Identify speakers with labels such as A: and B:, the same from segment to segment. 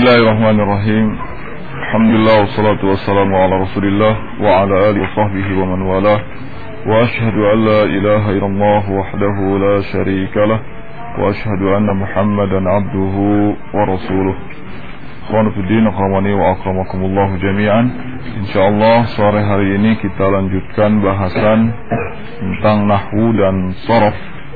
A: Bismillahirrahmanirrahim. Alhamdulillah wassalatu wassalamu ala Rasulillah wa ala alihi wa sahbihi wa man walah. Wa ashhadu an la ilaha illallah wahdahu la syarika lah wa ashhadu anna Muhammadan abduhu wa rasuluh. Khawanifuddin akhramani wa akramakumullah jami'an. Insyaallah sore hari ini kita lanjutkan bahasan tentang nahwu dan sharaf.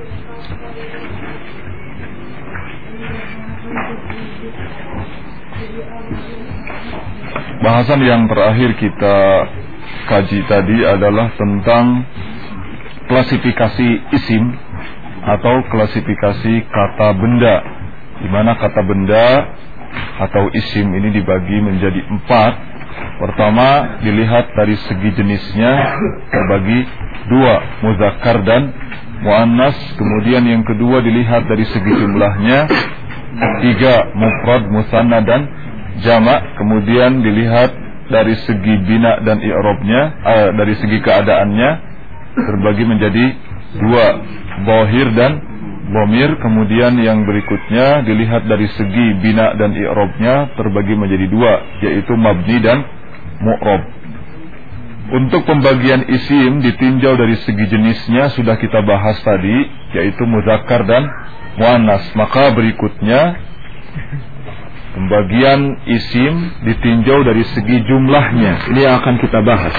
A: Bahasan yang terakhir kita kaji tadi adalah tentang klasifikasi isim atau klasifikasi kata benda, di mana kata benda atau isim ini dibagi menjadi 4. Pertama, dilihat dari segi jenisnya terbagi 2, muzakkar dan muannas. Kemudian yang kedua dilihat dari segi jumlahnya 3, mufrad, musanna dan jamak. Kemudian dilihat dari segi bina dan i'rabnya, dari segi keadaannya terbagi menjadi 2, dhahir dan dhamir. Kemudian yang berikutnya dilihat dari segi bina dan i'rabnya terbagi menjadi 2, yaitu mabni dan mu'rab. Untuk pembagian isim ditinjau dari segi jenisnya sudah kita bahas tadi, yaitu muzakkar dan muannas. Maka berikutnya pembagian isim ditinjau dari segi jumlahnya. Ini yang akan kita bahas.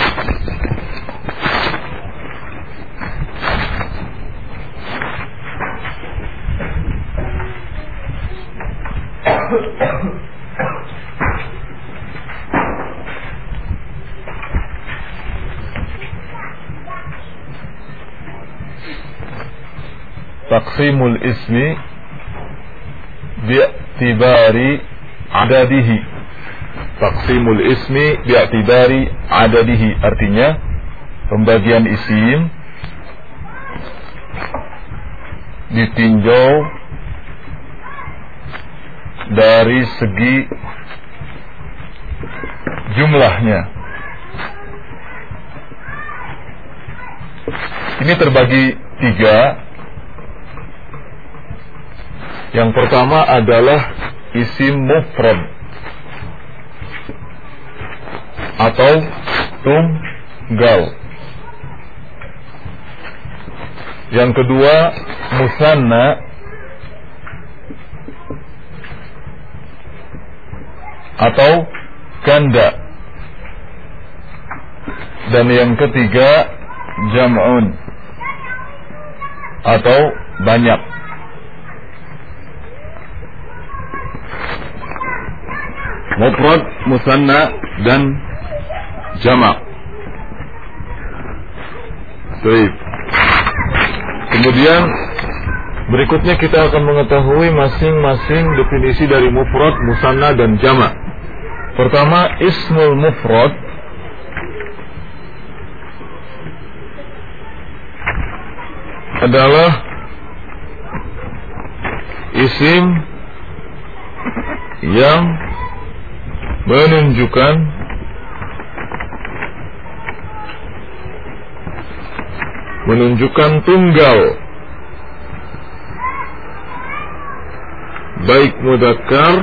A: Taqsimul ismi bi'tibari adadihi. Taqsimul ismi bi'tibari adadihi artinya pembagian isim ditinjau dari segi jumlahnya. Ini terbagi 3. Yang pertama adalah isim mufrad atau tunggal. Yang kedua musanna atau ganda. Dan yang ketiga jam'un atau banyak. Mufrad, musanna dan jamak. Baik. Kemudian berikutnya kita akan mengetahui masing-masing definisi dari mufrad, musanna dan jamak. Pertama, ismul mufrad adalah isim yang menunjukkan tunggal, baik mudzakkar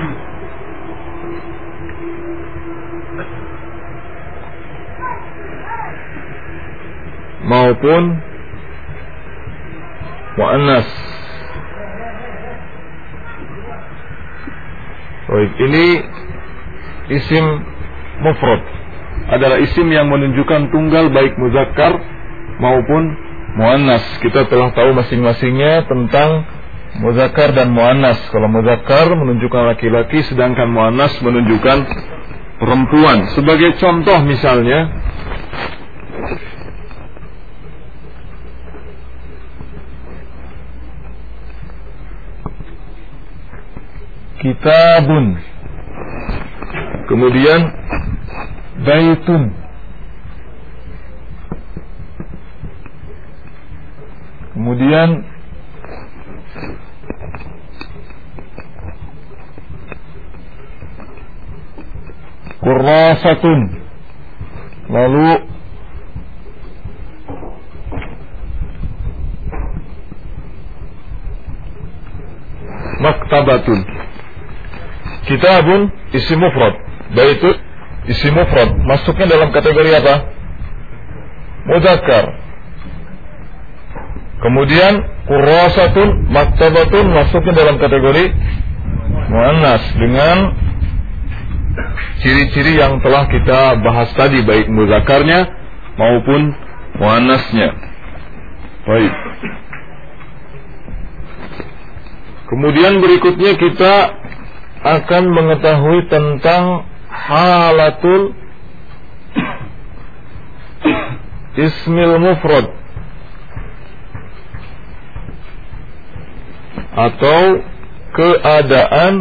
A: maupun muannas. Baik, ini isim mufrad adalah isim yang menunjukkan tunggal baik muzakkar maupun muannas. Kita telah tahu masing-masingnya tentang muzakkar dan muannas. Kalau muzakkar menunjukkan laki-laki, sedangkan muannas menunjukkan perempuan. Sebagai contoh misalnya, kitabun, kemudian baitun, kemudian kurrasatun, lalu maktabatun. Kitabun isim mufrad, baitu isim mufrad, masuknya dalam kategori apa? Mudzakkar. Kemudian kurrasatun, maktabatun masuknya dalam kategori muannas dengan ciri-ciri yang telah kita bahas tadi, baik mudzakarnya maupun muannasnya. Baik. Kemudian berikutnya kita akan mengetahui tentang halatul ismil mufrad atau keadaan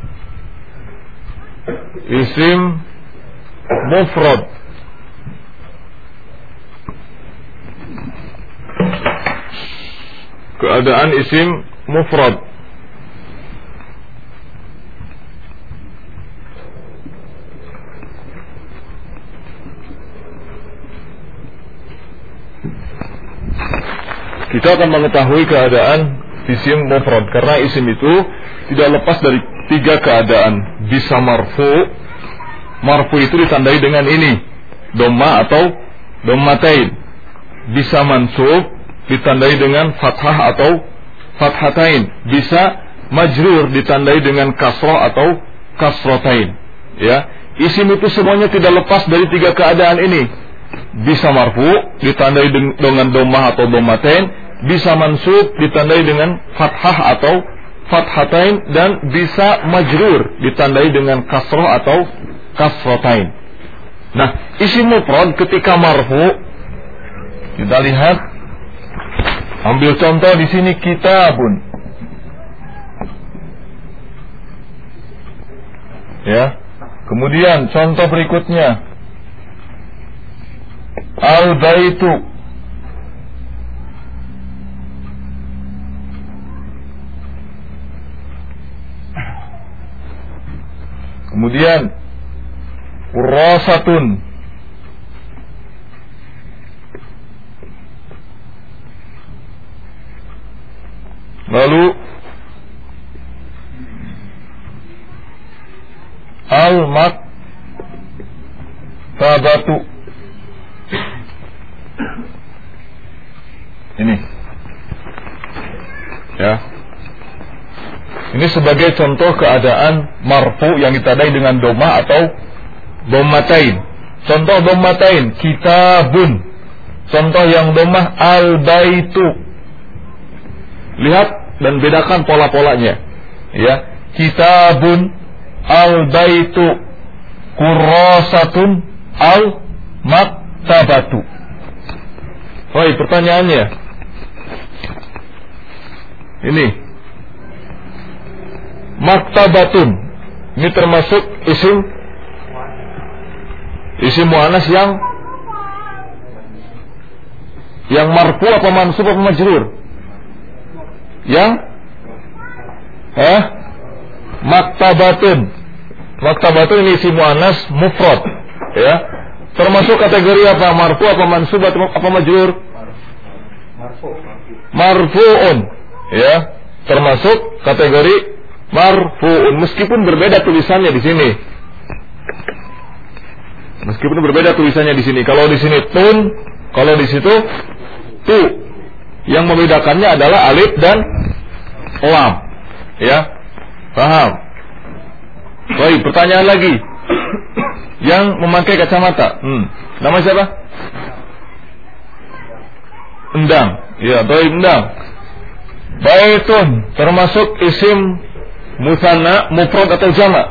A: isim mufrad. Keadaan isim mufrad. Kita akan mengetahui keadaan isim mufrad karena isim itu tidak lepas dari 3 keadaan. Bisa marfu. Marfu itu ditandai dengan ini, dhamma atau dhammatain. Bisa mansub, ditandai dengan fathah atau fathatain. Bisa majrur, ditandai dengan kasrah atau kasratain. Ya, isim itu semuanya tidak lepas dari 3 keadaan ini. Bisa marfu, ditandai dengan dhammah atau dhammatain. Bisa mansub, ditandai dengan fathah atau fathatain. Dan bisa majrur, ditandai dengan kasrah atau kasratain. Nah, isim mufrad ketika marfu, kita lihat, ambil contoh di sini, kitabun. Ya. Kemudian contoh berikutnya, al-baitu. Kemudian kurrasatun. Lalu al-maktabatu. Ini. Ya. Ini sebagai contoh keadaan marfu yang ditandai dengan dhamma atau dhammatain. Contoh dhammatain, kitabun. Contoh yang dhammah, al-baitu. Lihat dan bedakan pola-polanya. Ya, kitabun, al-baitu, kurrasatun, al-maktabatu. Baik, pertanyaannya. Ini maktabatun, ini termasuk isim muannas yang marfu apa mansub apa majrur? Yang maktabatun. Maktabatun ini isim muannas mufrad, ya. Termasuk kategori apa? Marfu apa mansub atau apa majrur? Marfu'un, ya. Termasuk kategori marfu'un, meskipun berbeda tulisannya di sini. Meskipun berbeda tulisannya di sini. Kalau di sini tun, kalau di situ tu. Yang membedakannya adalah alif dan lam. Ya. Paham? Baik, pertanyaan lagi. Yang memakai kacamata. Nama siapa? Endang. Ya, baik, Endang. Baitun termasuk isim musanna, mufrad atau jama'?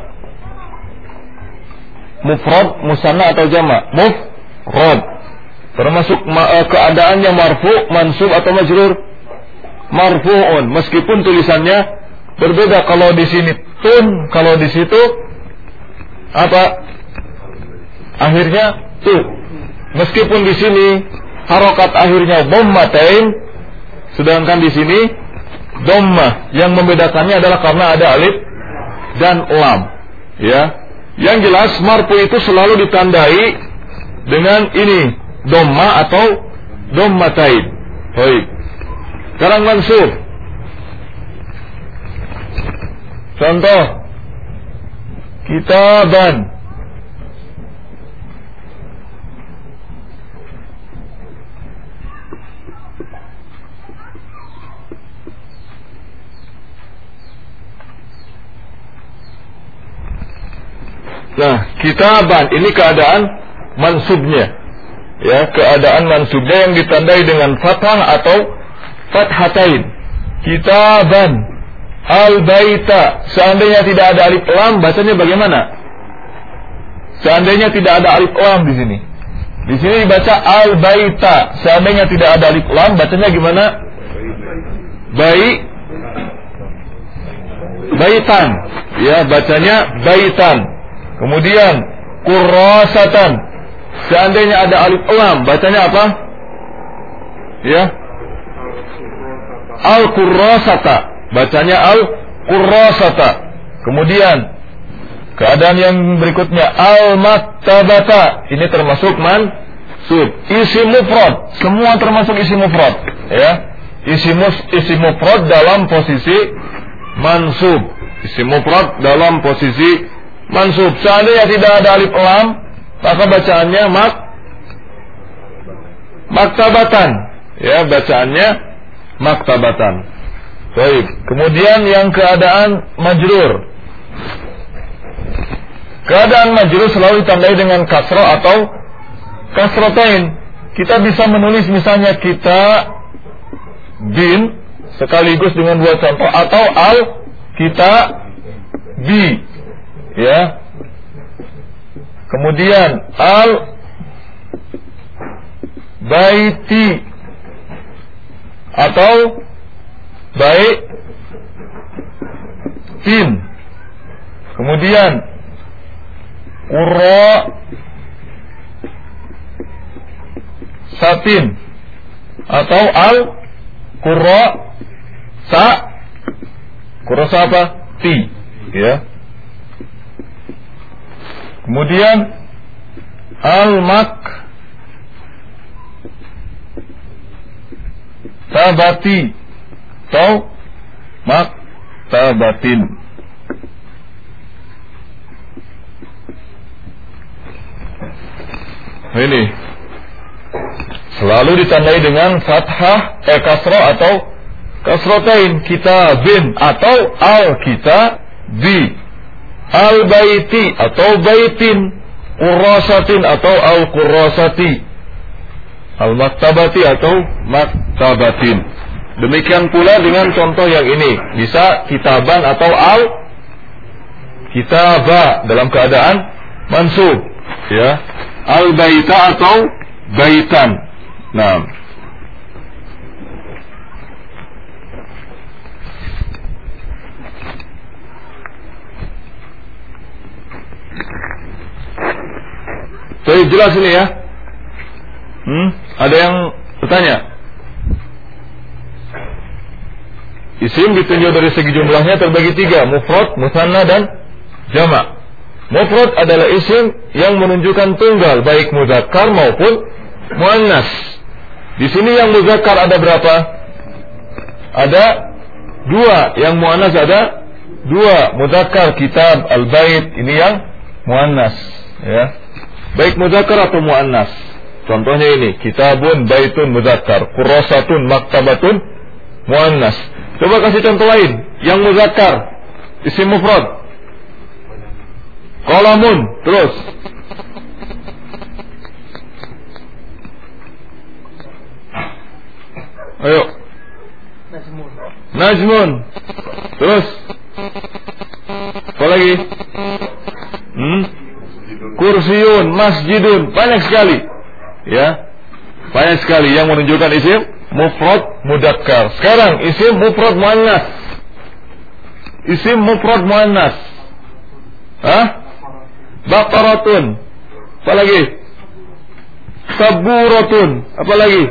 A: Mufrad, musanna atau jama'? Mufrad. Termasuk keadaannya marfu, mansub atau majrur? Marfu'un. Meskipun tulisannya berbeda. Kalau di sini tun, kalau di situ apa? Akhirnya tu. Meskipun di sini harokat akhirnya dhammatain, sedangkan di sini dhammah. Yang membedakannya adalah karena ada alif dan lam. Ya. Yang jelas marfu itu selalu ditandai dengan ini, dhammah atau dhammatain. Baik. Sekarang mansub. Contoh kitaban. Nah, kitaban ini keadaan mansubnya. Ya, keadaan mansubnya yang ditandai dengan fathah atau fathatain. Kitaban. Al-baita. Seandainya tidak ada alif lam, bacanya bagaimana? Seandainya tidak ada alif lam di sini. Di sini dibaca al-baita. Seandainya tidak ada alif lam, bacanya gimana? Baitan. Ya, bacanya baitan. Kemudian kurrasatan. Seandainya ada alif lam, bacanya apa? Ya. Al-kurrasata. Bacanya al-kurrasata. Kemudian keadaan yang berikutnya al-maktabata. Ini termasuk mansub. Isim mufrad, semua termasuk isim mufrad, ya. Isim mufrad dalam posisi mansub. Isim mufrad dalam posisi mansub. Seandainya tidak ada alif lam, maka bacaannya maktabatan. Ya, bacaannya maktabatan. Baik. Kemudian yang keadaan majrur. Keadaan majrur selalu ditandai dengan kasroh atau kasrotain. Kita bisa menulis misalnya kita bin sekaligus dengan dua contoh, atau al kita bi. Ya. Kemudian al baiti atau baitin. Kemudian qurra satin atau al qurra apa? Ti. Ya. Kemudian al-maktabati atau maktabatin. Ini selalu ditandai dengan fathah, kasroh atau kasrotain. Kitabin atau al-kitabi. Al-baiti atau baitin. Qurrasatin atau al-qurrasati. Al-maktabati atau maktabatin. Demikian pula dengan contoh yang ini. Bisa kitaban atau al-kitaba dalam keadaan mansub. Ya. Al-baita atau baitan. Nah. Jadi jelas ini ya. Ada yang bertanya? Isim ditinjau dari segi jumlahnya terbagi tiga: mufrad, mutsanna, dan jamak. Mufrad adalah isim yang menunjukkan tunggal, baik muzakkar maupun muannas. Di sini yang muzakkar ada berapa? Ada dua. Yang muannas ada dua. Muzakkar kitab, al-bait, ini yang muannas. Ya. Baik muzakkar atau muannas. Contohnya ini, kitabun, baitun, muzakkar, qurrasatun, maktabatun, muannas. Coba kasih contoh lain yang muzakkar, isim mufrad. Qalamun, terus. Ayo. Najmun. Terus. Apa lagi? Kursiun, masjidun, banyak sekali. Ya. Banyak sekali yang menunjukkan isim mufrad mudzakkar. Sekarang isim mufrad muannas. Isim mufrad muannas. Baqaratun. Apa lagi? Saburatun. Apa lagi?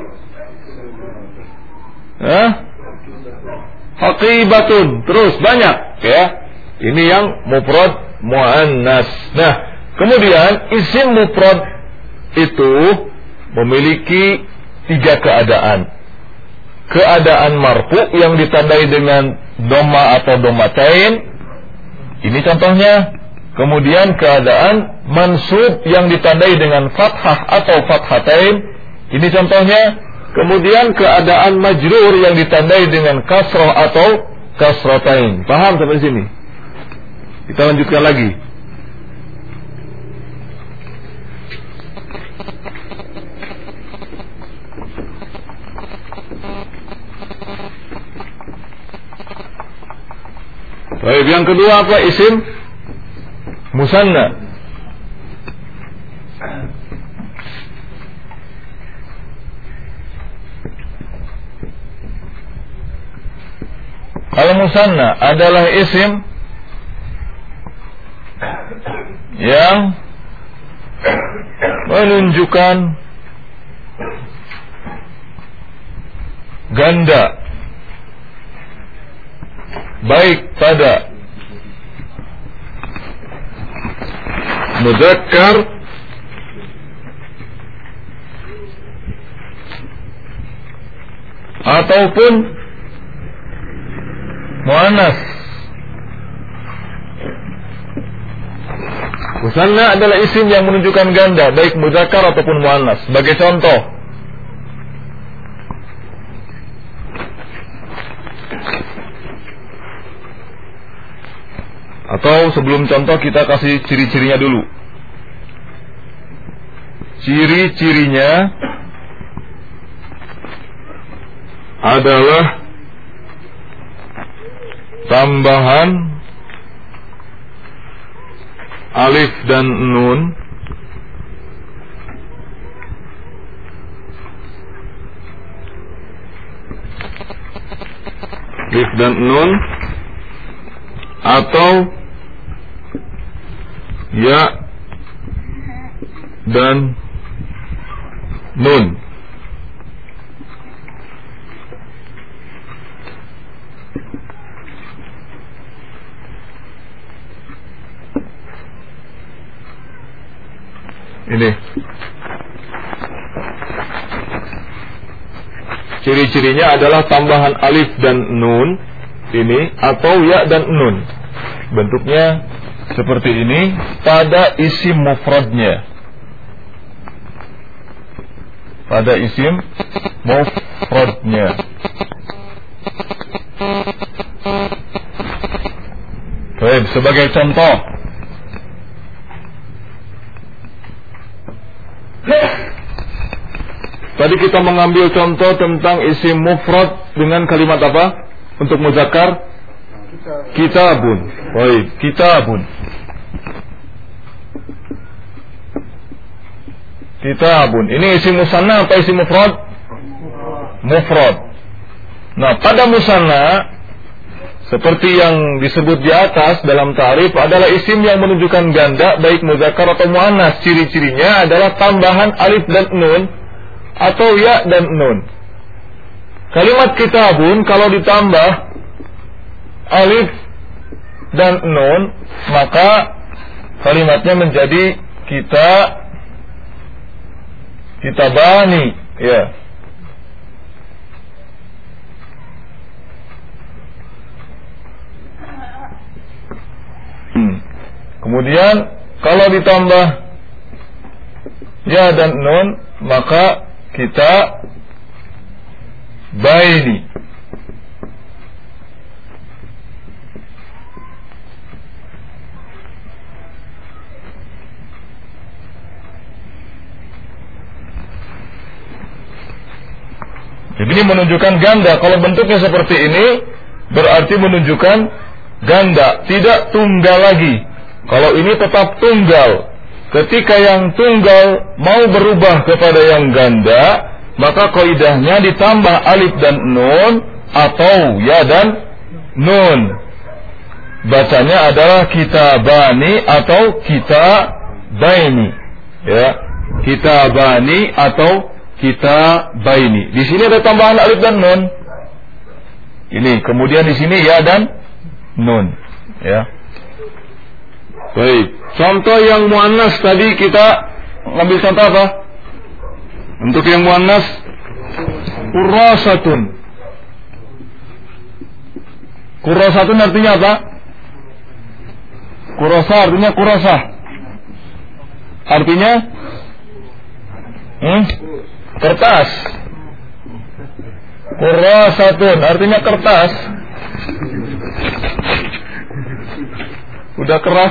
A: Haqibatun. Terus banyak ya. Ini yang mufrad muannas. Nah, kemudian isim mufrad itu memiliki tiga keadaan. Keadaan marfu yang ditandai dengan dhamma atau dhammatain. Ini contohnya. Kemudian keadaan mansub yang ditandai dengan fathah atau fathatain, ini contohnya. Kemudian keadaan majrur yang ditandai dengan kasrah atau kasratain. Paham sampai sini? Kita lanjutkan lagi. Baik, yang kedua apa? Isim musanna. Al-musanna adalah isim yang menunjukkan ganda, baik pada mudzakkar ataupun muannas. Musanna adalah isim yang menunjukkan ganda, baik mudzakkar ataupun muannas. Sebagai contoh, atau sebelum contoh kita kasih ciri-cirinya dulu. Ciri-cirinya adalah tambahan alif dan nun atau ya dan nun. Ini ciri-cirinya adalah tambahan alif dan nun ini atau ya dan nun. Bentuknya seperti ini pada isim mufradnya. Pada isim mufradnya. Baik, sebagai contoh, tadi kita mengambil contoh tentang isim mufrad dengan kalimat apa? Untuk muzakkar? Kitabun. Baik, kitabun. Kitabun. Ini isim musanna atau isim mufrad? Mufrad. Nah, pada musanna seperti yang disebut di atas dalam ta'rif adalah isim yang menunjukkan ganda baik muzakkar atau muannas. Ciri-cirinya adalah tambahan alif dan nun atau ya dan nun. Kalimat kitabun kalau ditambah alif dan nun maka kalimatnya menjadi kitabani, ya. Kemudian kalau ditambah ya dan nun maka kita baini. Jadi ini menunjukkan ganda. Kalau bentuknya seperti ini berarti menunjukkan ganda, tidak tunggal lagi. Kalau ini tetap tunggal. Ketika yang tunggal mau berubah kepada yang ganda, maka kaidahnya ditambah alif dan nun atau ya dan nun. Bacanya adalah kitabani atau kitabaini. Ya, kitabani atau kitabaini. Di sini ada tambahan alif dan nun. Ini, kemudian di sini ya dan nun. Ya. Baik. Contoh yang muannas tadi kita ngambil contoh apa? Untuk yang muannas kurrasatun. Kurrasatun artinya apa? Kurasa artinya kurasah. Artinya kertas. Kurasatun artinya kertas. Udah keras.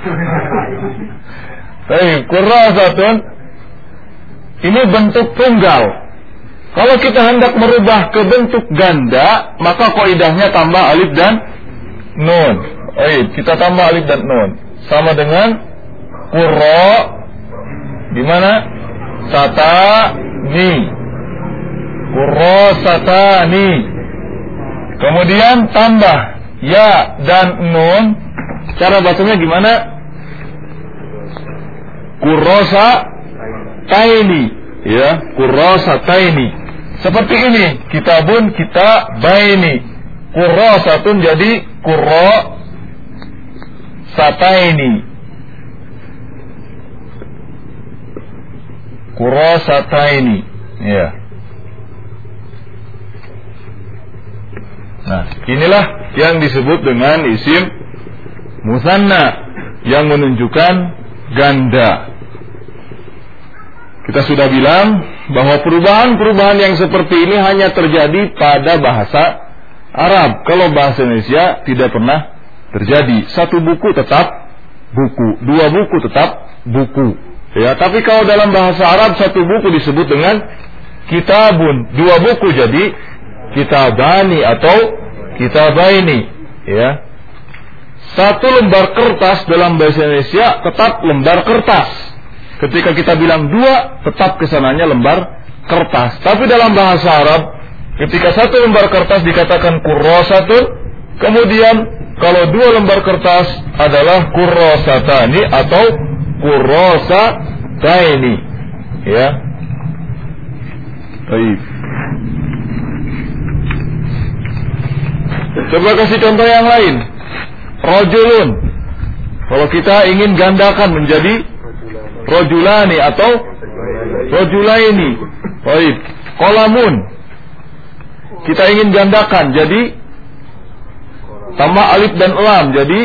A: Baik, kurasatun ini bentuk tunggal. Kalau kita hendak merubah ke bentuk ganda, maka kaidahnya tambah alif dan nun. Baik, kita tambah alif dan nun. Sama dengan qurra di mana? Satani. Qurra satani. Kemudian tambah ya dan nun. Cara bacanya gimana? Qurrasa taini. Ya, qurrasa taini. Seperti ini, kitabun kita baini. Qurrasatun jadi qurra sataini. Qurrasataini. Ya. Nah, inilah yang disebut dengan isim musanna yang menunjukkan ganda. Kita sudah bilang bahwa perubahan-perubahan yang seperti ini hanya terjadi pada bahasa Arab. Kalau bahasa Indonesia tidak pernah terjadi. Satu buku tetap buku, dua buku tetap buku. Ya, tapi kalau dalam bahasa Arab satu buku disebut dengan kitabun, dua buku jadi kitabani atau kitabaini. Ya. Satu lembar kertas dalam bahasa Indonesia tetap lembar kertas. Ketika kita bilang dua, tetap kesananya lembar kertas. Tapi dalam bahasa Arab, ketika satu lembar kertas dikatakan qurrasatun, kemudian kalau dua lembar kertas adalah qurrasatani atau qurrasataini. Ya. Baik. Coba kasih contoh yang lain. Rajulun. Kalau kita ingin gandakan menjadi rajulani atau rajulaini. Baik. Qalamun. Kita ingin gandakan jadi tambah alif dan lam jadi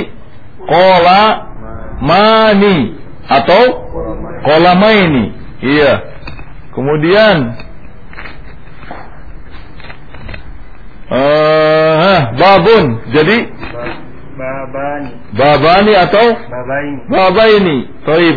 A: qalamani atau qalamaini. Iya. Kemudian babun jadi babani atau babaini. Baik.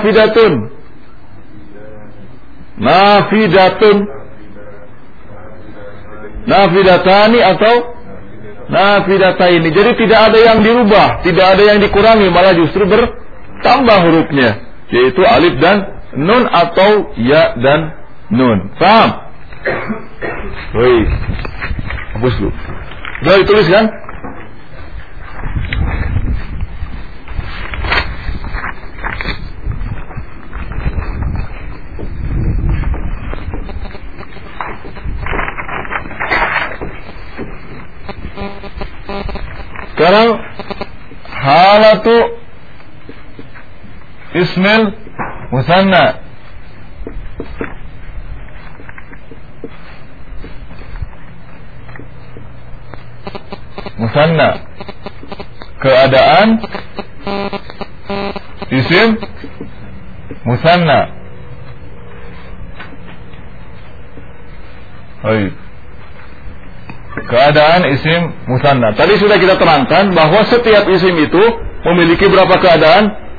A: Nafidatani atau nafidataini. Jadi tidak ada yang dirubah, tidak ada yang dikurangi, malah justru bertambah hurufnya, yaitu alif dan nun atau ya dan nun. Paham? Baik. Hapus dulu. Sudah ditulis kan? Sekarang halatu ismil musanna. Musanna, keadaan isim musanna. Baik. Keadaan isim musanna. Tadi sudah kita terangkan bahwa setiap isim itu memiliki berapa keadaan?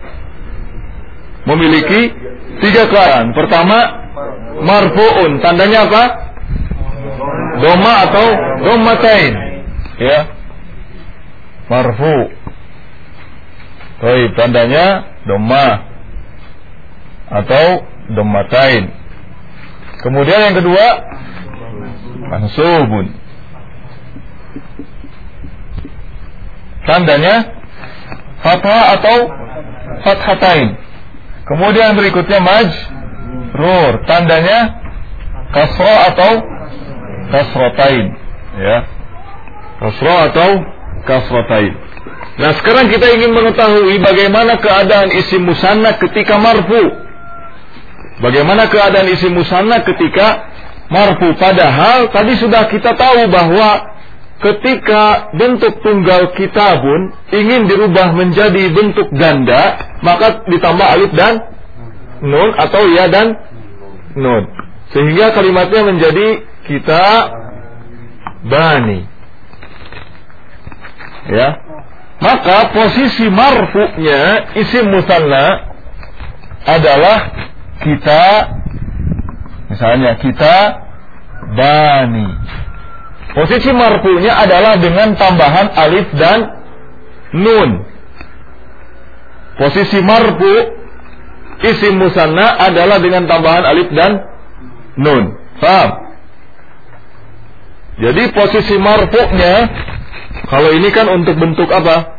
A: Memiliki 3 keadaan. Pertama, marfu'un. Tandanya apa? Dhamma atau dhammatain. Ya. Marfu'. Baik, tandanya dhamma atau dhammatain. Kemudian yang kedua, mansubun. Tandanya fathah atau fathatain. Kemudian berikutnya majrur. Tandanya kasrah atau kasratain. Ya. Kasrah atau kasratain. Nah, sekarang kita ingin mengetahui bagaimana keadaan isim musanna ketika marfu. Bagaimana keadaan isim musanna ketika marfu. Padahal tadi sudah kita tahu bahwa ketika bentuk tunggal kitabun ingin dirubah menjadi bentuk ganda, maka ditambah alif dan nun atau ya dan nun, sehingga kalimatnya menjadi kitabani. Ya, maka posisi marfu'nya isim musanna adalah kita, misalnya kita bani. Posisi marfu'nya adalah dengan tambahan alif dan nun. Posisi marfu isim musanna adalah dengan tambahan alif dan nun. Paham? Jadi posisi marfu'nya, kalau ini kan untuk bentuk apa?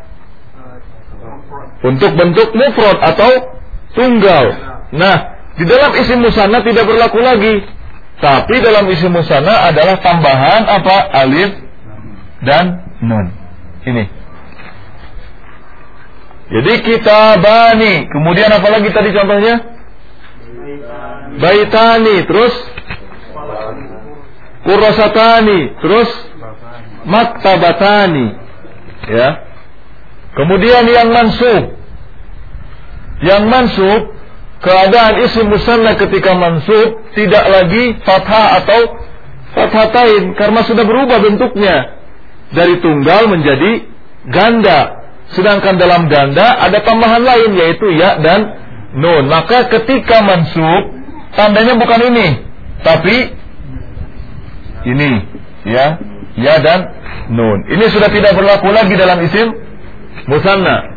A: Untuk bentuk mufrad atau tunggal. Nah, di dalam isim musanna tidak berlaku lagi. Tapi dalam isim musanna adalah tambahan apa? Alif dan nun. Ini. Jadi kitabani. Kemudian apa lagi tadi contohnya? Baitani. Terus kurasatani. Terus maktabatani. Ya. Kemudian yang mansub. Yang mansub, keadaan isim musanna ketika mansub tidak lagi fathah atau fathatain, karena sudah berubah bentuknya dari tunggal menjadi ganda. Sedangkan dalam ganda ada tambahan lain, yaitu ya dan nun. Maka ketika mansub tandanya bukan ini, tapi ini, ya dan nun. Ini sudah tidak berlaku lagi dalam isim musanna.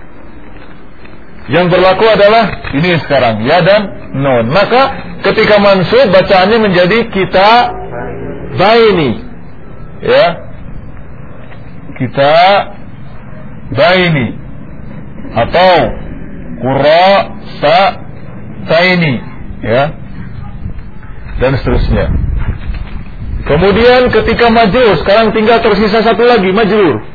A: Yang berlaku adalah ini sekarang, ya dan nun. Maka ketika mansub bacaannya menjadi kita baini. Ya. Kita baini atau qura'ataini, ya. Dan seterusnya. Kemudian ketika majrur, sekarang tinggal tersisa satu lagi, majrur.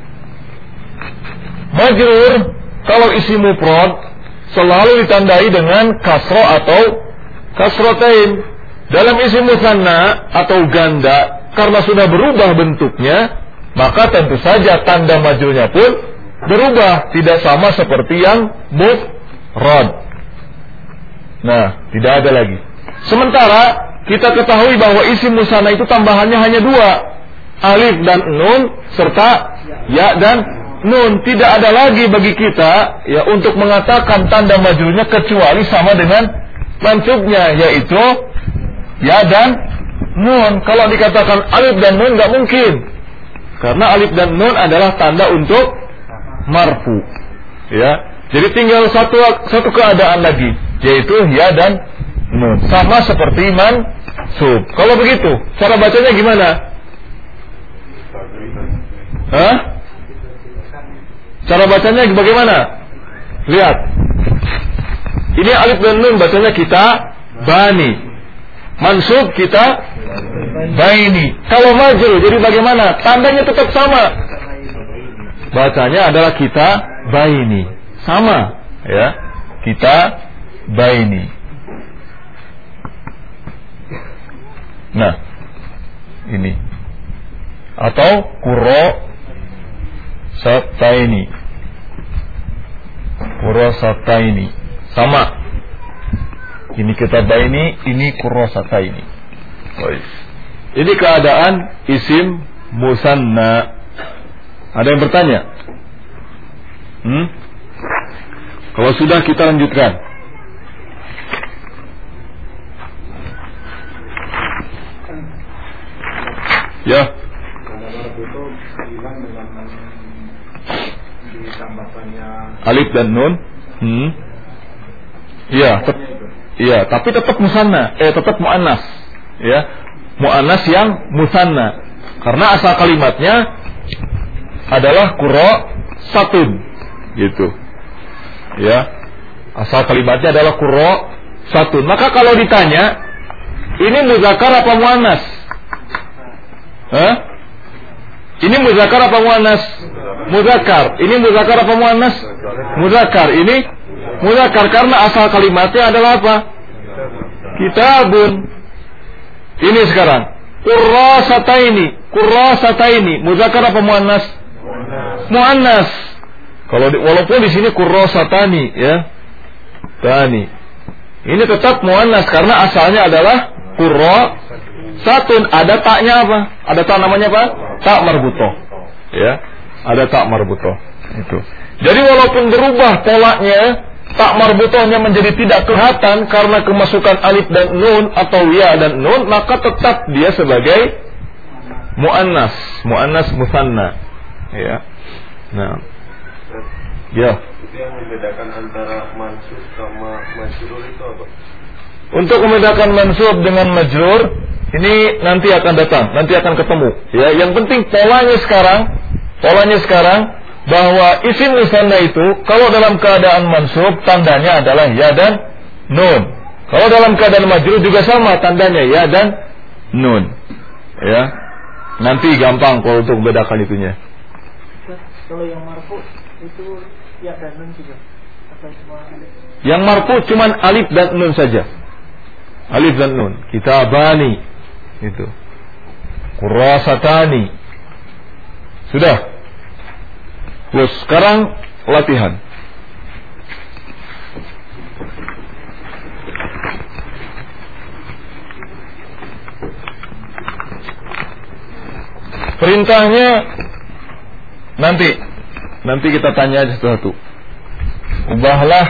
A: Majrur kalau isim mufrad selalu ditandai dengan kasro atau kasrotain. Dalam isim musanna atau ganda, karena sudah berubah bentuknya, maka tentu saja tanda majrurnya pun berubah, tidak sama seperti yang mufrad. Nah, tidak ada lagi. Sementara kita ketahui bahwa isim musanna itu tambahannya hanya dua, alif dan nun serta ya dan nun. Tidak ada lagi bagi kita ya untuk mengatakan tanda majrurnya kecuali sama dengan mansubnya, yaitu ya dan nun. Kalau dikatakan alif dan nun nggak mungkin, karena alif dan nun adalah tanda untuk marfu. Ya, jadi tinggal satu keadaan lagi, yaitu ya dan nun, sama seperti mansub. Kalau begitu, cara bacanya gimana? Hah? Cara bacanya bagaimana? Lihat. Ini alif dan nun bacanya kita bani. Mansub kita baini. Kalau majrur jadi bagaimana? Tandanya tetap sama. Bacanya adalah kita baini. Sama, ya. Kita baini. Nah, ini. Atau qura'ataini. Qurasataini sama. Ini kita baini, ini qurasataini. Baik. Ini keadaan isim musanna. Ada yang bertanya? Kalau sudah kita lanjutkan. Ya. Alif dan nun. Iya, tapi tetap musanna, tetap muannas. Ya, muannas yang musanna. Karena asal kalimatnya adalah qura'atun, gitu. Ya, asal kalimatnya adalah qura'atun. Maka kalau ditanya, ini muzakkar apa muannas? Ini muzakkar apa muannas? Muzakkar. Ini muzakkar apa muannas? Muzakkar. Ini muzakkar karena asal kalimatnya adalah apa? Kitabun. Ini sekarang qurrasataini. Qurrasataini, muzakkar apa muannas? Muannas. Kalau walaupun di sini qurrasatani ya. Tani. Ini tetap muannas karena asalnya adalah qurrasatun. Ada taknya apa? Ada tak namanya apa? Tak marbutoh. Ya. Ada tak marbutoh. Itu. Jadi walaupun berubah polanya, tak marbutohnya menjadi tidak kelihatan karena kemasukan alif dan nun atau ya dan nun, maka tetap dia sebagai muannas, muannas musanna. Ya. Nah. Ya.
B: Itu yang membedakan antara mansub sama majrur itu apa?
A: Untuk membedakan mansub dengan majrur, ini nanti akan datang, nanti akan ketemu. Ya, yang penting polanya sekarang bahwa isim musanna itu kalau dalam keadaan mansub tandanya adalah ya dan nun. Kalau dalam keadaan majrur juga sama, tandanya ya dan nun. Ya. Nanti gampang kalau untuk membedakan itunya.
C: Kalau yang marfu itu ya dan nun juga. Atau cuma alif?
A: Yang marfu cuma alif dan nun saja. Alif dan nun. Kitabani itu. Qurrasatani. Sudah. Terus sekarang latihan. Perintahnya nanti kita tanya aja satu-satu. Ubahlah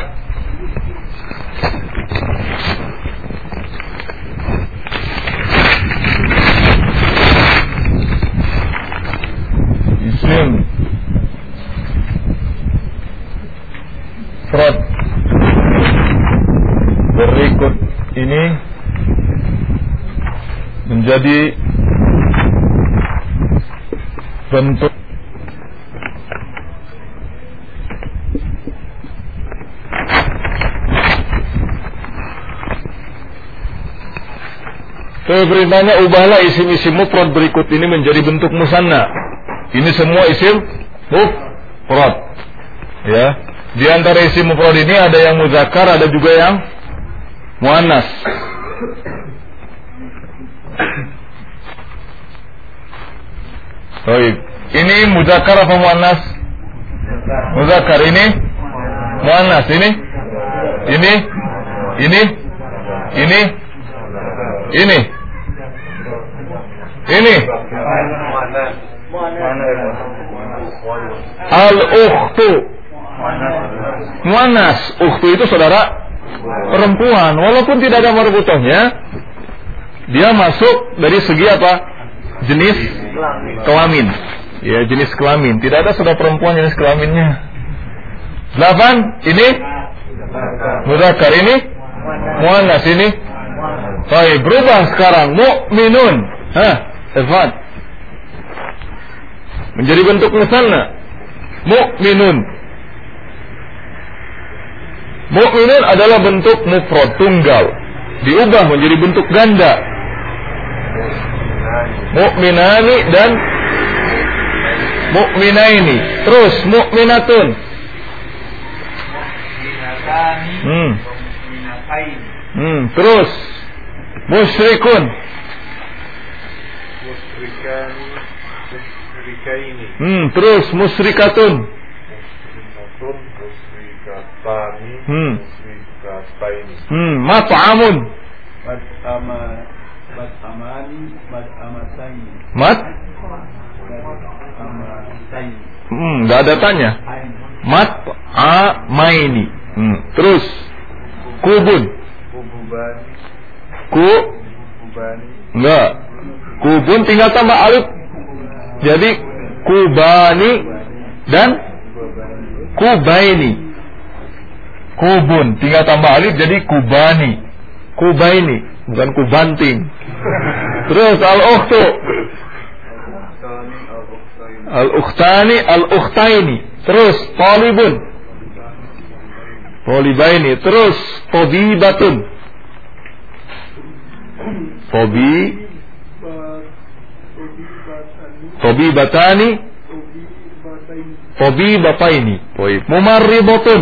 A: isim mufrad berikut ini menjadi bentuk perintahnya ubahlah isim-isim mufrad berikut ini menjadi bentuk musanna. Ini semua isim mufrad. Ya. Di antara isim mufrad ini ada yang muzakkar, ada juga yang muannas. Baik. Ini muzakkar apa muannas? Muzakkar. Ini muannas. Ini al-ukhtu muannas. Ukhtu itu saudara perempuan, walaupun tidak ada marbutohnya, dia masuk dari segi apa? Jenis kelamin. Ya, jenis kelamin. Tidak ada saudara perempuan jenis kelaminnya. 8 ini muzakkar, ini muannas, ini. Baik, berubah sekarang mu'minun. Irfan. Menjadi bentuk musanna. Mu'minun. Mu'minun adalah bentuk mufrad tunggal, diubah menjadi bentuk ganda. Mu'minani dan mu'minaini. Terus mu'minatun. Terus musyrikun. Terus musyrikatun. Mat'amun. Enggak ada tanya. Mat'amaini. Terus kubun. Enggak. Kubun tinggal tambah alif. Jadi kubani dan kubaini. Kubun tinggal tambah alif jadi kubani. Kubaini, bukan kubanting. Terus al-ukhtu. Al-ukhtani, al-ukhtaini. Terus talibun. Talibaini. Terus tabibatun. Tabibatani. Tabibataini. Mumarridatun.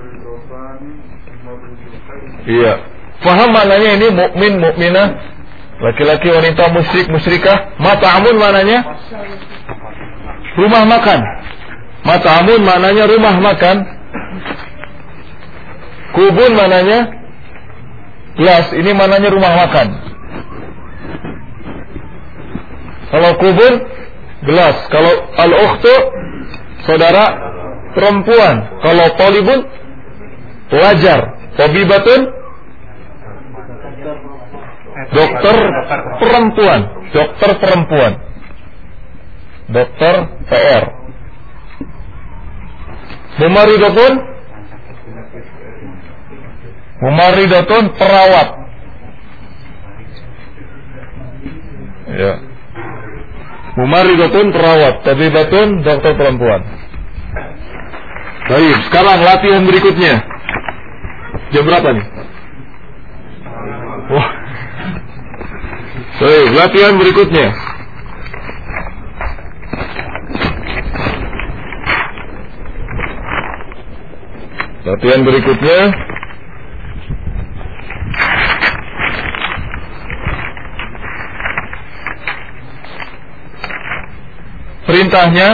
A: Iya. Faham maknanya ini mukmin, mukminah? Laki-laki, wanita, musyrik, musyrikah. Mat'amun mananya rumah makan. Mat'amun mananya rumah makan. Kubun mananya gelas. Ini mananya rumah makan. Kalau kubun gelas. Kalau al-ukhtu saudara perempuan. Kalau talibun pelajar. Tabibatun dokter perempuan. Dokter perempuan. Dokter PR. Mumaridatun perawat. Ya. Mumaridatun perawat. Tabibatun dokter perempuan. Baik, sekarang latihan berikutnya. Jam berapa nih? Wah. Baik, latihan berikutnya. Latihan berikutnya. Perintahnya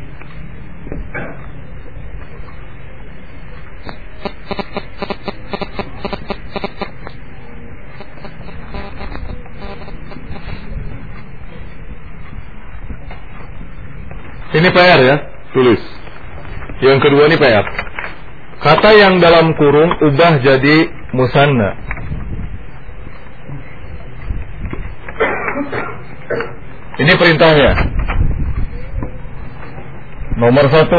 A: ini PR ya, tulis. Yang kedua ini PR. Kata yang dalam kurung ubah jadi musanna. Ini perintahnya. Nomor 1.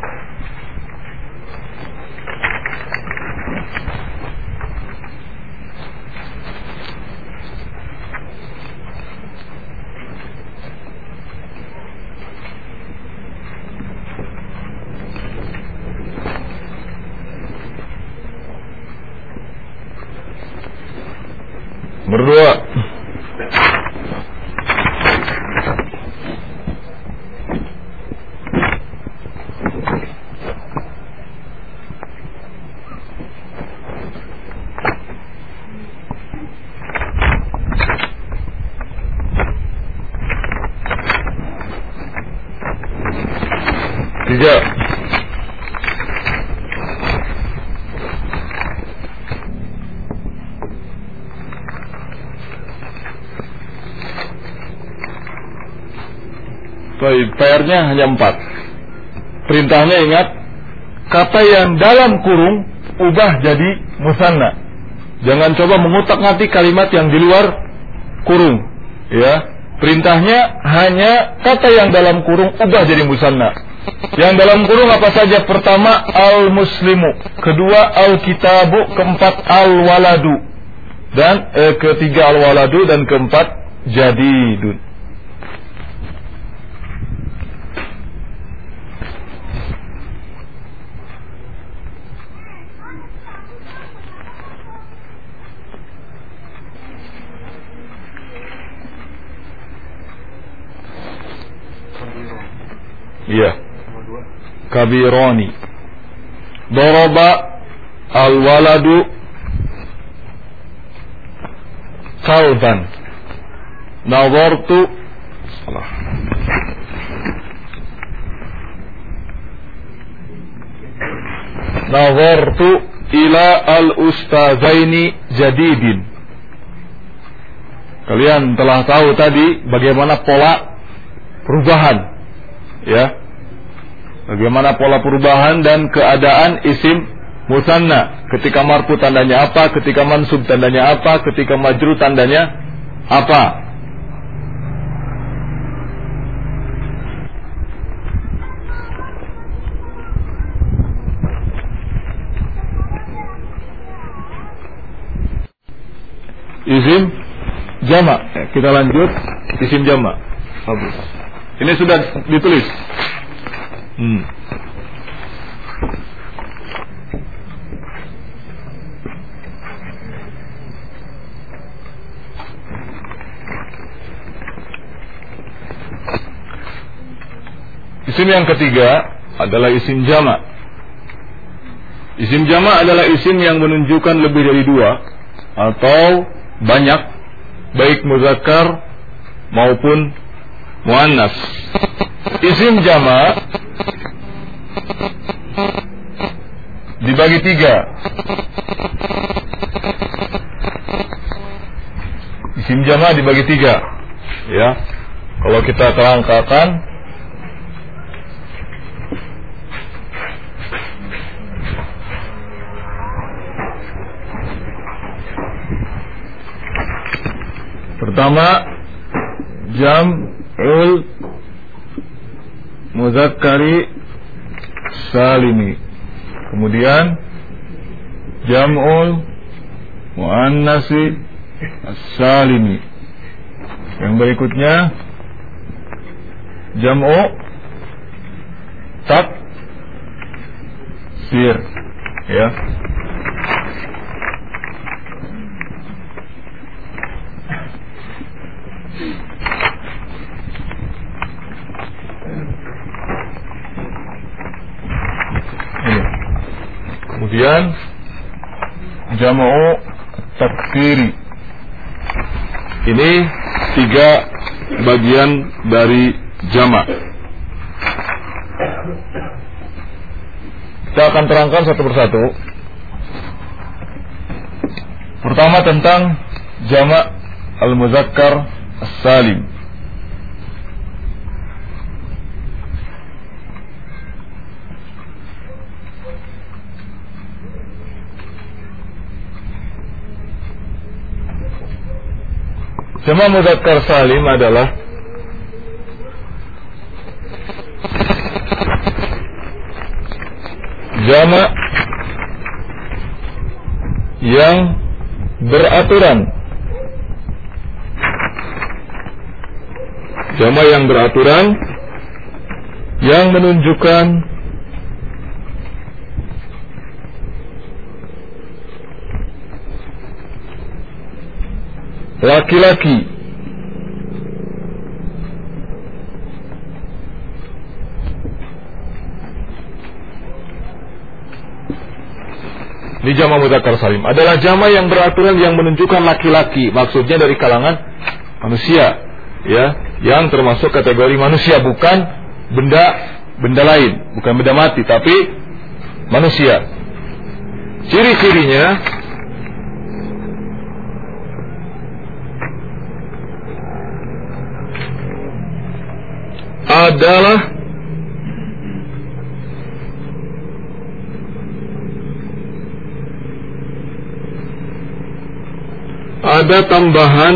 A: Nomor 2. PR-nya hanya 4. Perintahnya ingat, kata yang dalam kurung ubah jadi musanna. Jangan coba mengutak-ngatik kalimat yang di luar kurung. Ya, perintahnya hanya kata yang dalam kurung ubah jadi musanna. Yang dalam kurung apa saja? Pertama al-muslimu, kedua al-kitabu, keempat al-waladu, dan ketiga al-waladu, dan keempat jadidun. Iya. Kabironi. Daraba al-waladu kalban. Nazartu ila al-ustazaini jadidin. Kalian telah tahu tadi bagaimana pola perubahan, ya, bagaimana pola perubahan dan keadaan isim musanna. Ketika marfu tandanya apa, ketika mansub tandanya apa, ketika majrur tandanya apa. Isim jamak. Kita lanjut isim jamak. Ini sudah ditulis. Isim yang ketiga adalah isim jamak. Isim jamak adalah isim yang menunjukkan lebih dari 2 atau banyak baik muzakkar maupun muannas. Isim jamak dibagi 3. Isim jamak dibagi 3, ya. Kalau kita terangkan, pertama jam'ul muzakkari salimi, kemudian jam'ul muannasi salimi, yang berikutnya jam'u taksir, ya. Kemudian jam'u taksiri. Ini 3 bagian dari jamak. Kita akan terangkan satu persatu. Pertama tentang jamak al-muzakkar as-salim. Jamak muzakkar salim adalah jamak yang beraturan. Jamak yang beraturan yang menunjukkan laki-laki. Ini jamak mudzakkar salim adalah jamak yang beraturan yang menunjukkan laki-laki, maksudnya dari kalangan manusia, ya, yang termasuk kategori manusia, bukan benda lain, bukan benda mati, tapi manusia. Ciri-cirinya adalah ada tambahan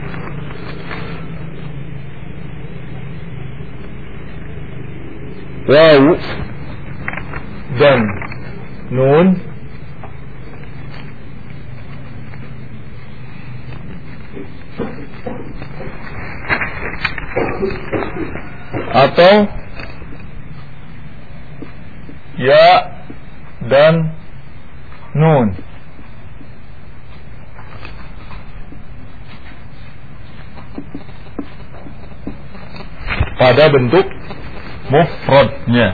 A: waw dan nun atau ya dan nun pada bentuk mufradnya.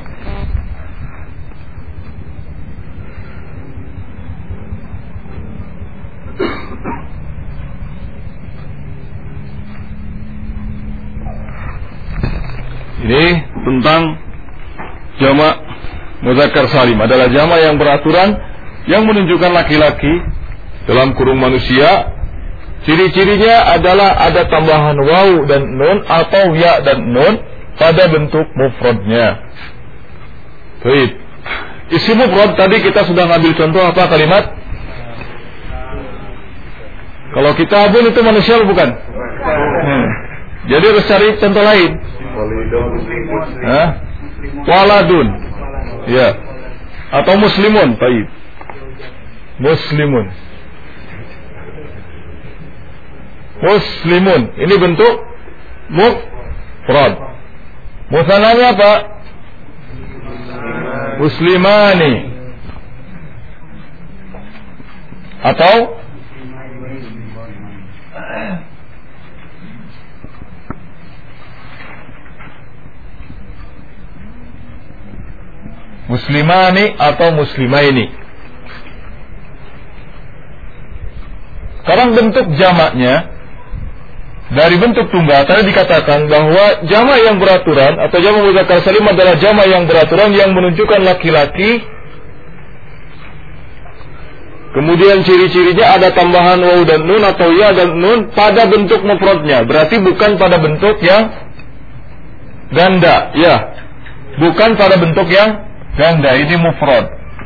A: Ini tentang jamak mudzakkar salim, adalah jamak yang beraturan yang menunjukkan laki-laki dalam kurung manusia. Ciri-cirinya adalah ada tambahan waw dan nun atau ya dan nun pada bentuk mufradnya. Baik. Isim mufrad tadi kita sudah ngambil contoh apa kalimat? Kalau kitabun itu manusia bukan? Jadi harus cari contoh lain. Waladun. Ya. Atau muslimun, baik. Muslimun. Muslimun. Ini bentuk mufrad. Musananya apa? Muslimani. Atau muslimani atau muslimaini. Sekarang bentuk jamaknya dari bentuk tunggal tadi dikatakan bahwa jama' yang beraturan atau jama' mudzakkar salim adalah jama' yang beraturan yang menunjukkan laki-laki. Kemudian ciri-cirinya ada tambahan waw dan nun atau ya dan nun pada bentuk mufradnya. Berarti bukan pada bentuk yang ganda, ya. Bukan pada bentuk yang ganda, ini mufrad.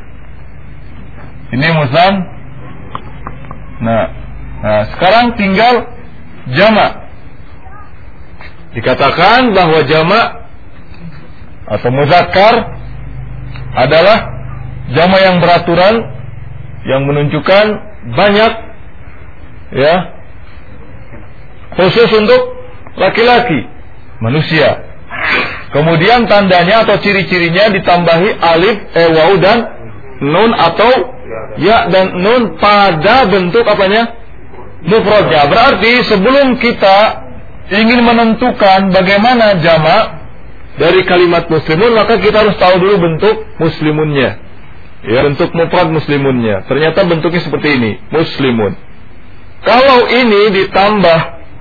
A: Ini musan. Nah, sekarang tinggal jama'. Dikatakan bahwa jama' atau mudzakkar adalah jama' yang beraturan yang menunjukkan banyak, ya, khusus untuk laki-laki, manusia. Kemudian tandanya atau ciri-cirinya ditambahi alif, waw dan nun atau ya dan nun pada bentuk apanya? Mufradnya. Berarti sebelum kita ingin menentukan bagaimana jama' dari kalimat muslimun, maka kita harus tahu dulu bentuk muslimunnya. Ya, bentuk mufrad muslimunnya. Ternyata bentuknya seperti ini, muslimun. Kalau ini ditambah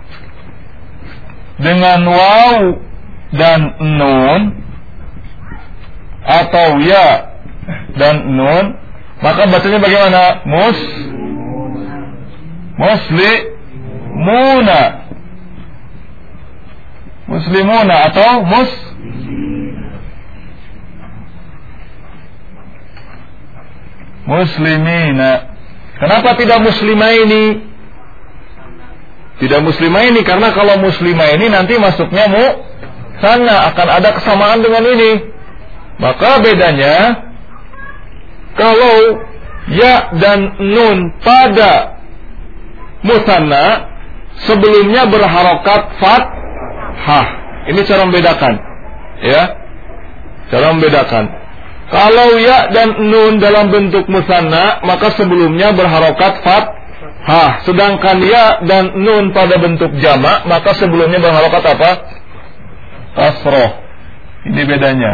A: dengan waw dan nun atau ya dan nun, maka bacanya bagaimana? Muslimuna atau muslimina. Kenapa tidak muslimaini? Tidak muslimaini karena kalau muslimaini nanti masuknya sana akan ada kesamaan dengan ini. Maka bedanya kalau ya dan nun pada musanna sebelumnya berharokat fathah. Ini cara membedakan, ya. Cara membedakan. Kalau ya dan nun dalam bentuk musanna, maka sebelumnya berharokat fathah. Sedangkan ya dan nun pada bentuk jama', maka sebelumnya berharokat apa? Kasroh. Ini bedanya.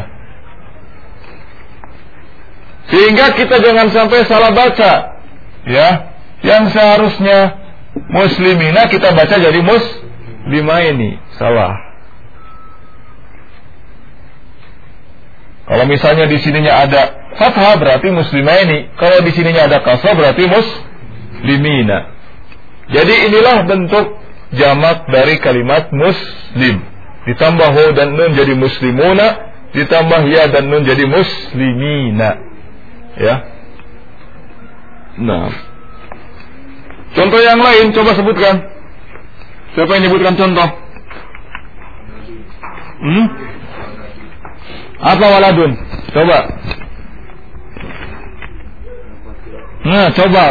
A: Sehingga kita jangan sampai salah baca, ya. Yang seharusnya muslimina kita baca jadi muslimaini. Salah. Kalau misalnya di sininya ada fathah berarti muslimaini. Kalau di sininya ada kasrah berarti muslimina. Jadi inilah bentuk jamak dari kalimat muslim. Ditambah waw dan nun jadi muslimuna, ditambah ya dan nun jadi muslimina. Ya. Nah. Contoh yang lain coba sebutkan. Siapa yang menyebutkan contoh? Apa waladun? Coba. Nah, coba.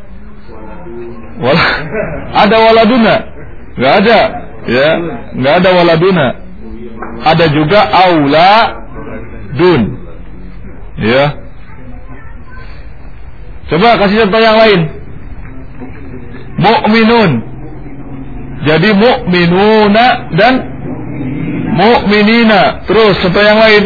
A: Ada waladuna? Enggak ada. Ya, enggak ada waladuna. Ada juga auladun. Ya. Coba kasih contoh yang lain. Mu'minun. Jadi mu'minuna dan mu'minina. Terus contoh yang lain.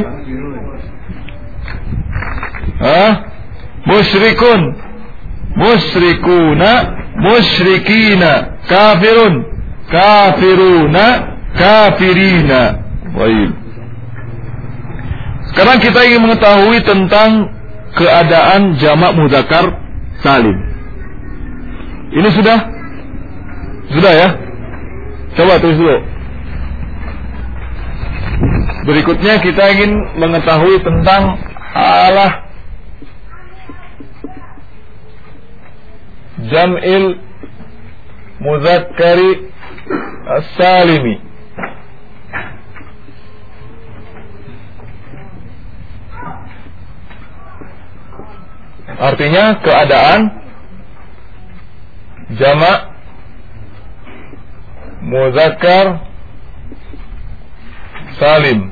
A: Musyrikun, musyrikuna, musyrikina, kafirun, kafiruna, kafirina. Baik. Sekarang kita ingin mengetahui tentang keadaan jamak mudzakkar salim. Ini sudah ya? Coba tulis dulu. Berikutnya kita ingin mengetahui tentang halah jam'il mudzakkari as-salimi. Artinya keadaan jamak mudzakkar salim.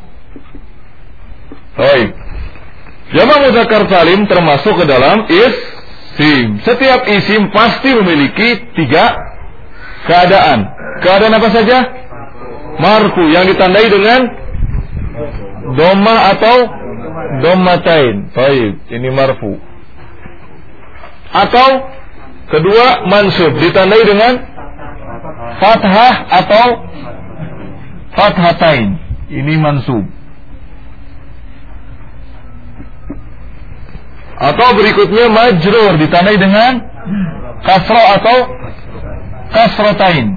A: Baik. Jamak mudzakkar salim termasuk ke dalam isim. Setiap isim pasti memiliki 3 keadaan. Keadaan apa saja? Marfu yang ditandai dengan dhammah atau dhammatain. Baik, ini marfu. Atau kedua mansub ditandai dengan fathah atau fathatain. Ini mansub. Atau berikutnya majrur ditandai dengan kasrah atau kasratain.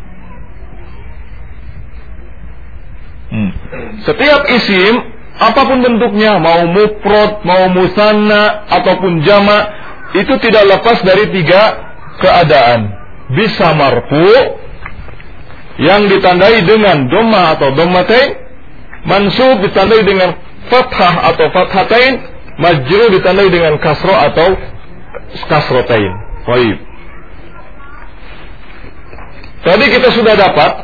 A: Setiap isim apapun bentuknya, mau mufrad, mau musanna ataupun jama', itu tidak lepas dari 3 keadaan. Bisa marfu yang ditandai dengan dhamma atau dhammatain, mansub ditandai dengan fathah atau fathatain, majrur ditandai dengan kasrah atau kasratain. Baik. Tadi kita sudah dapat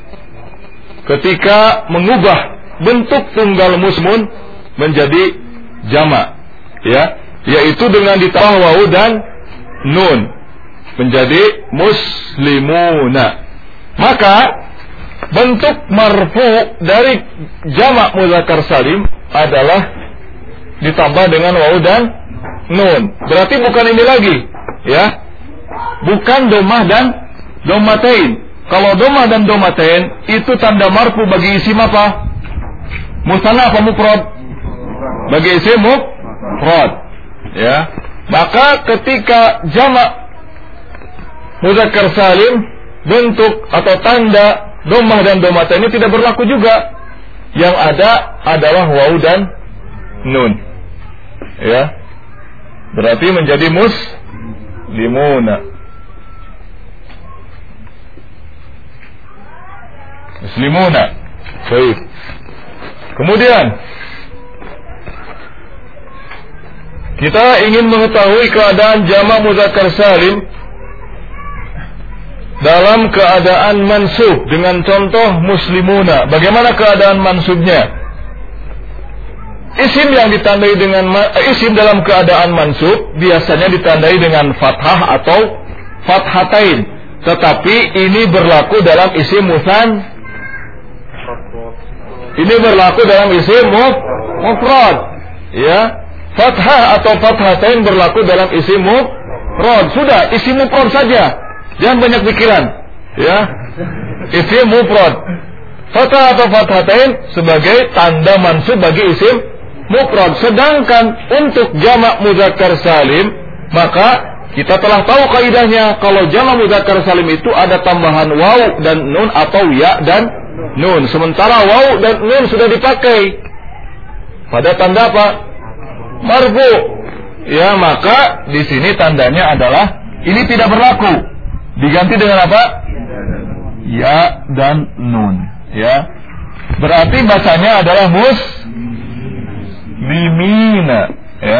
A: ketika mengubah bentuk tunggal musmun menjadi jama', ya, yaitu dengan ditambah wawu dan nun menjadi muslimuna. Maka bentuk marfu dari jama' mudzakkar salim adalah ditambah dengan wawu dan nun. Berarti bukan ini lagi, ya, bukan dhammah dan dhammatain. Kalau dhammah dan dhammatain itu tanda marfu bagi isim apa? Musanna apa mufrad? Bagi isim mufrad, ya. Maka ketika jama' mudzakkar salim bentuk atau tanda dhammah dan dhammatain ini tidak berlaku juga. Yang ada adalah wawu dan nun, ya. Berarti menjadi muslimuna. Muslimuna. Baik. Kemudian kita ingin mengetahui keadaan jama' mudzakkar salim dalam keadaan mansub dengan contoh muslimuna. Bagaimana keadaan mansubnya? Isim yang ditandai dengan isim dalam keadaan mansub biasanya ditandai dengan fathah atau fathatain. Tetapi ini berlaku dalam isim musanna. Ini berlaku dalam isim mufrad, ya. Fathah atau fathatain berlaku dalam isim mufrad. Sudah, isim mufrad saja. Jangan banyak pikiran, ya. Isim mufrad. Fathah atau fathatain sebagai tanda mansub bagi isim mufrad. Sedangkan untuk jama' mudzakkar salim, maka kita telah tahu kaidahnya. Kalau jama' mudzakkar salim itu ada tambahan waw dan nun atau ya dan nun, sementara waw dan nun sudah dipakai pada tanda apa? Marfu. Ya, maka di sini tandanya adalah ini tidak berlaku. Diganti dengan apa? Ya dan nun, ya. Berarti bahasanya adalah muslimina, ya.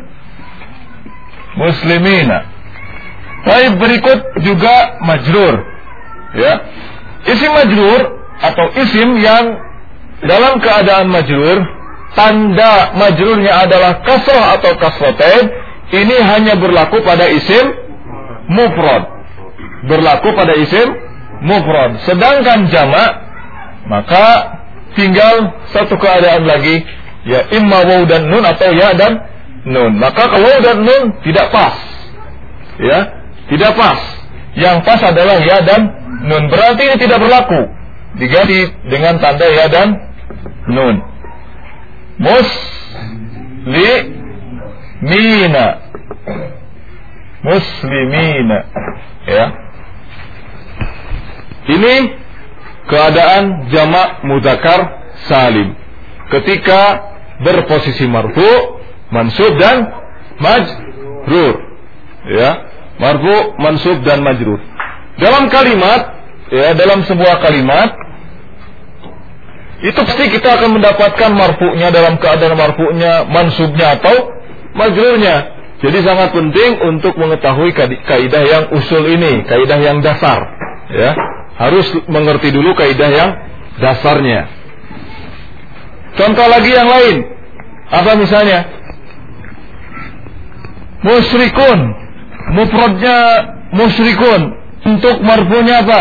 A: Muslimina. Baik, berikut juga majrur, ya. Isim majrur atau isim yang dalam keadaan majrur tanda majrurnya adalah kasrah atau kasratain, ini hanya berlaku pada isim mufrad. Berlaku pada isim mufrad. Sedangkan jama' maka tinggal satu keadaan lagi, ya, imma waw dan nun atau ya dan nun. Maka kalau waw dan nun tidak pas, ya, tidak pas. Yang pas adalah ya dan nun. Berarti ini tidak berlaku. Diganti dengan tanda ya dan nun. Muslimina. Muslimina, ya. Ini keadaan jama' mudzakkar salim ketika berposisi marfu, mansub dan majrur, ya. Marfu, mansub dan majrur. Dalam kalimat, ya, dalam sebuah kalimat itu pasti kita akan mendapatkan marfu'nya dalam keadaan marfu'nya, mansubnya atau majrurnya. Jadi sangat penting untuk mengetahui kaidah yang usul ini, kaidah yang dasar, ya. Harus mengerti dulu kaidah yang dasarnya. Contoh lagi yang lain, apa misalnya? Musyrikun, mufradnya musyrikun, untuk marfu'nya apa?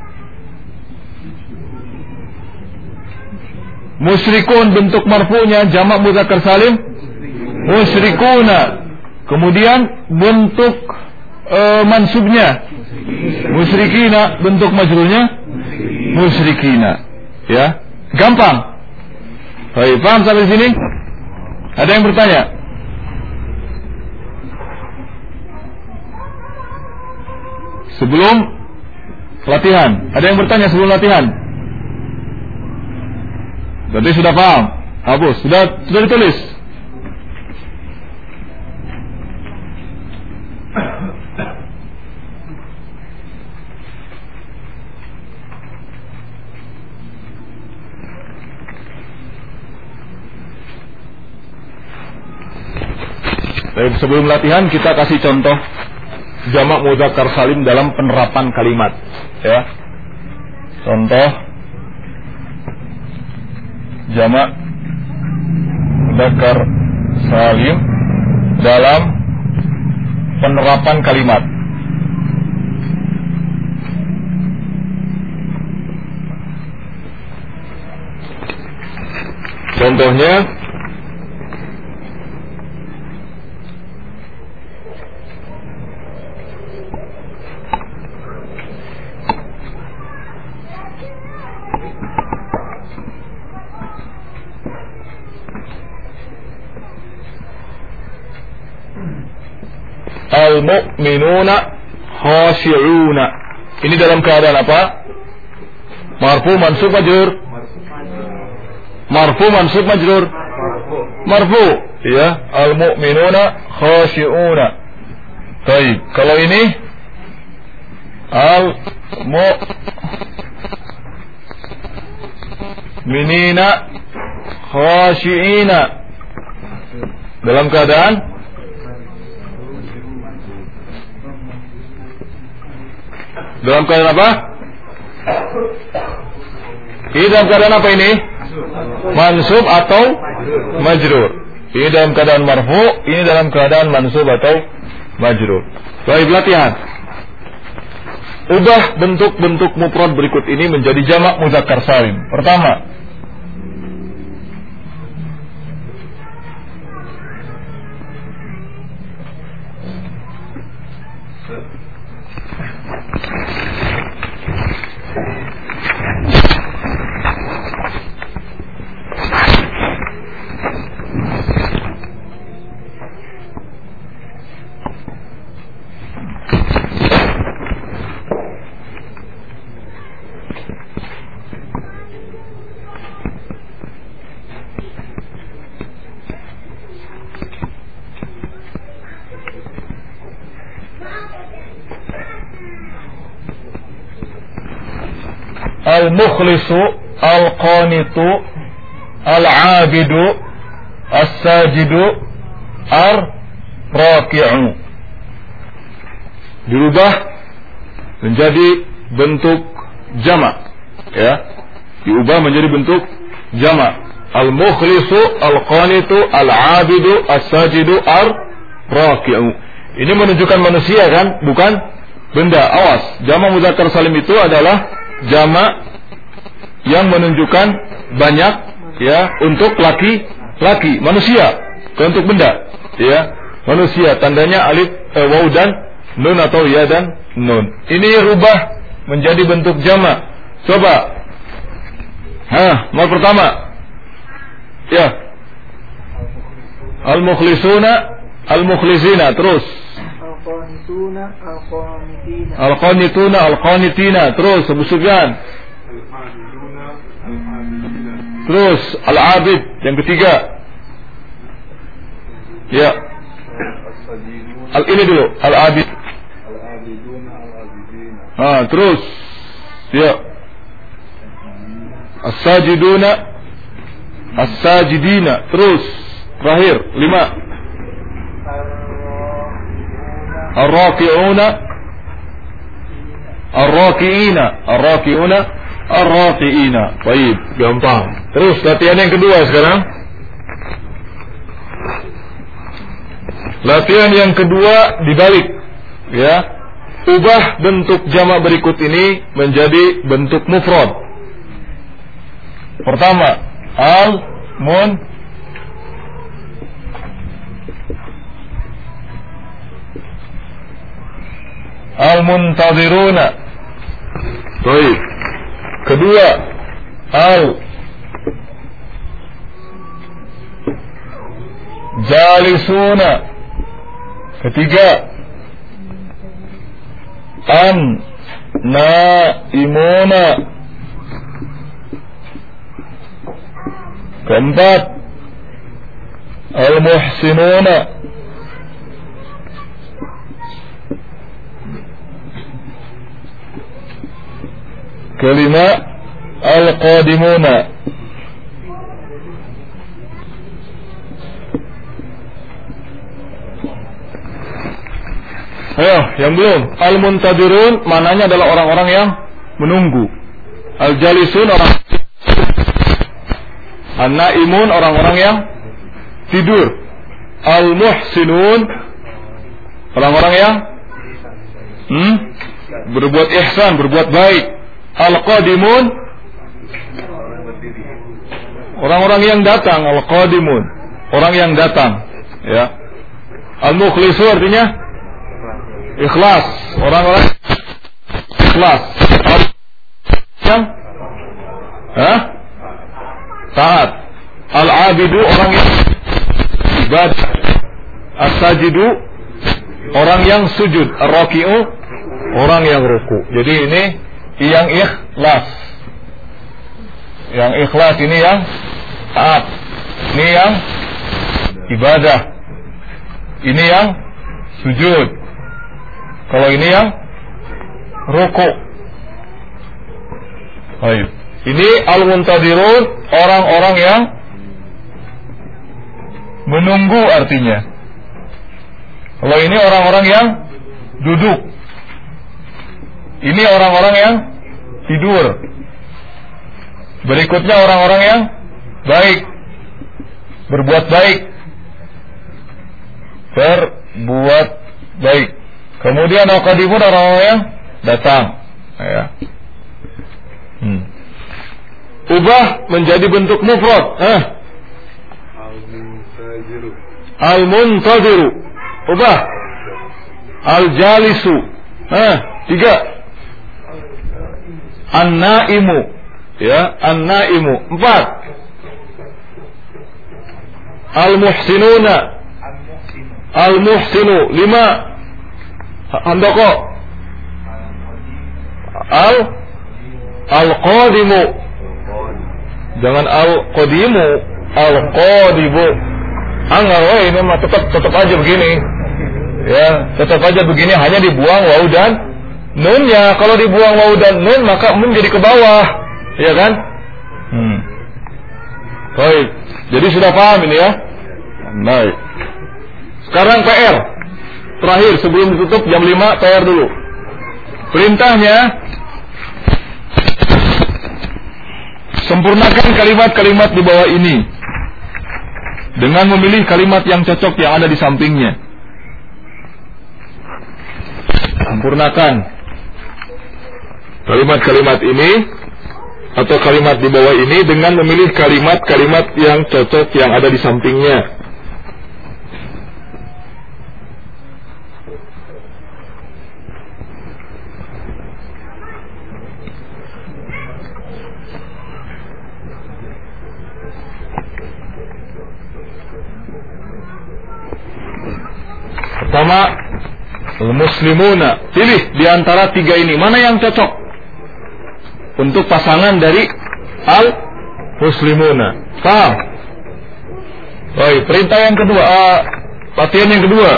A: Musyrikun bentuk marfu'nya jama' mudzakkar salim musyrikuna. Kemudian bentuk mansubnya Musyrikina, bentuk majrurnya musyrikina. Ya, gampang. Baik, paham sampai sini? Ada yang bertanya? Sebelum latihan, ada yang bertanya sebelum latihan? Berarti sudah paham? Hapus, sudah ditulis. Baik, sebelum latihan kita kasih contoh jamak mudzakkar salim dalam penerapan kalimat, ya. Contoh jamak mudzakkar salim dalam penerapan kalimat. Contohnya al-mu'minuna khashi'una. Ini dalam keadaan apa? Marfu, mansub, majrur. Marfu, mansub, majrur. Marfu, ya. Al-mu'minuna khashi'una. Baik, kalau ini al-mu'minina khashi'ina. Dalam keadaan apa? Ini dalam keadaan apa ini? Mansub atau majrur. Ini dalam keadaan marfu, ini dalam keadaan mansub atau majrur. Baik, latihan. Ubah bentuk-bentuk mufrad berikut ini menjadi jamak mudzakkar salim. Pertama, al-mukhlisu, al-qanitu, al-abidu, as-sajidu, ar-raki'u. Dirubah menjadi bentuk jamak, ya. Diubah menjadi bentuk jamak. Al-mukhlisu, al-qanitu, al-abidu, as-sajidu, ar-raki'u. Ini menunjukkan manusia kan, bukan benda. Awas, jamak mudzakkar salim itu adalah jamak yang menunjukkan banyak, ya, untuk laki-laki, manusia, bukan untuk benda, ya. Manusia, tandanya alif, waw dan nun atau ya dan nun. Ini rubah menjadi bentuk jamak. Coba. Mal pertama. Ya. Al-mukhlisuna, al-mukhlisina, terus. Al-qanituna, al-qanitina, terus Abu Sufyan. Terus al-abid yang ketiga. Ya. Ini dulu, al-abid. Terus. Ya. As-sajiduna, as-sajidina, terus. Terakhir 5. Ar-raki'una, ar-raki'ina, ar-raki'una, ar-raki'ina. Baik, gampang. Terus latihan yang kedua sekarang. Latihan yang kedua dibalik, ya. Ubah bentuk jamak berikut ini menjadi bentuk mufrad. Pertama, al-mun, Al-muntadhiruna. Baik. Kedua, al-jalisuna. Ketiga, an-naimuna. Keempat, al-muhsinuna. Kelima, al-qadimuna. Ayo, yang belum. Al-muntadirun mananya adalah orang-orang yang menunggu. Al-jalisun orang. An-naimun orang-orang yang tidur. Al-muhsinun orang-orang yang berbuat ihsan, berbuat baik. Al-qadimun orang-orang yang datang. Al-qadimun orang yang datang, ya. Al-mukhlisu artinya ikhlas, orang-orang ikhlas. Yang taat. Al-abidu orang yang ibadah. As-sajidu orang yang sujud. Ar-raki'u orang yang ruku. Jadi ini yang ikhlas. Yang ikhlas ini yang taat. Ini yang ibadah. Ini yang sujud. Kalau ini yang ruku. Baik. Ini al-muntadirun orang-orang yang menunggu artinya. Kalau ini orang-orang yang duduk. Ini orang-orang yang tidur. Berikutnya orang-orang yang baik. Berbuat baik. Berbuat baik. Kemudian al-qadimun orang-orang yang datang, ya. Ubah menjadi bentuk mufrad. Al-muntaziru. Ubah. Al-jalisu. 3. An-naimu. Ya, an-naimu. 4. Al-muhsinuna. Al-muhsinu. 5. Handoko. Al-qadimu. Jangan al-qadimu, al-qadimu. Ini mah tetap aja begini. Ya, tetap aja begini, hanya dibuang waw dan nunnya. Kalau dibuang waw dan nun maka mun jadi ke bawah, ya kan? Baik. Jadi sudah paham ini ya? Baik. Sekarang PR. Terakhir sebelum ditutup jam 5 PR dulu. Perintahnya sempurnakan kalimat-kalimat di bawah ini dengan memilih kalimat yang cocok yang ada di sampingnya. Sempurnakan kalimat-kalimat ini atau kalimat di bawah ini dengan memilih kalimat-kalimat yang cocok yang ada di sampingnya. Pertama, al-muslimuna. Pilih di antara 3 ini mana yang cocok untuk pasangan dari al-muslimuna. Paham? Baik, perintah yang kedua, latihan yang kedua.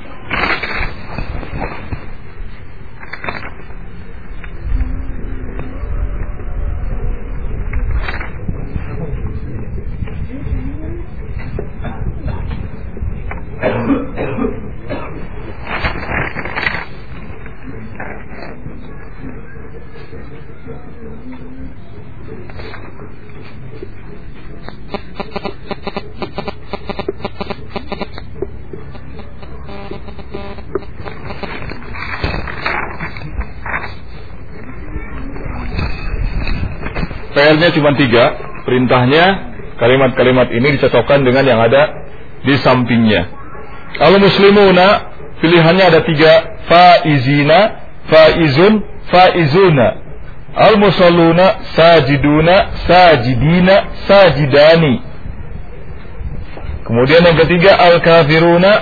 A: PR-nya cuma 3. Perintahnya kalimat-kalimat ini dicocokkan dengan yang ada di sampingnya. Al-muslimuna pilihannya ada 3. Faizina faizun, faizuna. Al-musalluna, sajiduna, sajidina, sajidani. Kemudian yang ketiga, al-kafiruna,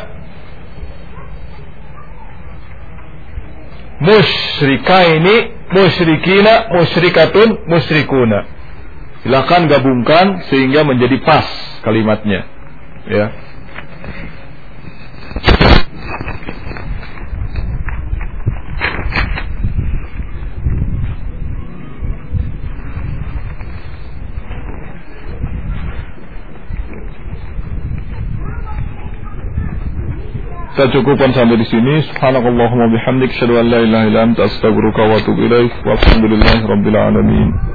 A: musyrikaini, musyrikina, musyrikatun, musyrikuna. Silakan gabungkan sehingga menjadi pas kalimatnya, ya. Kita cukupkan sampai di sini. Subhanakallahumma bihamdik, asyhadu an la ilaha illa anta, astaghfiruka wa atubu ilaik. Walhamdulillahirabbil alamin.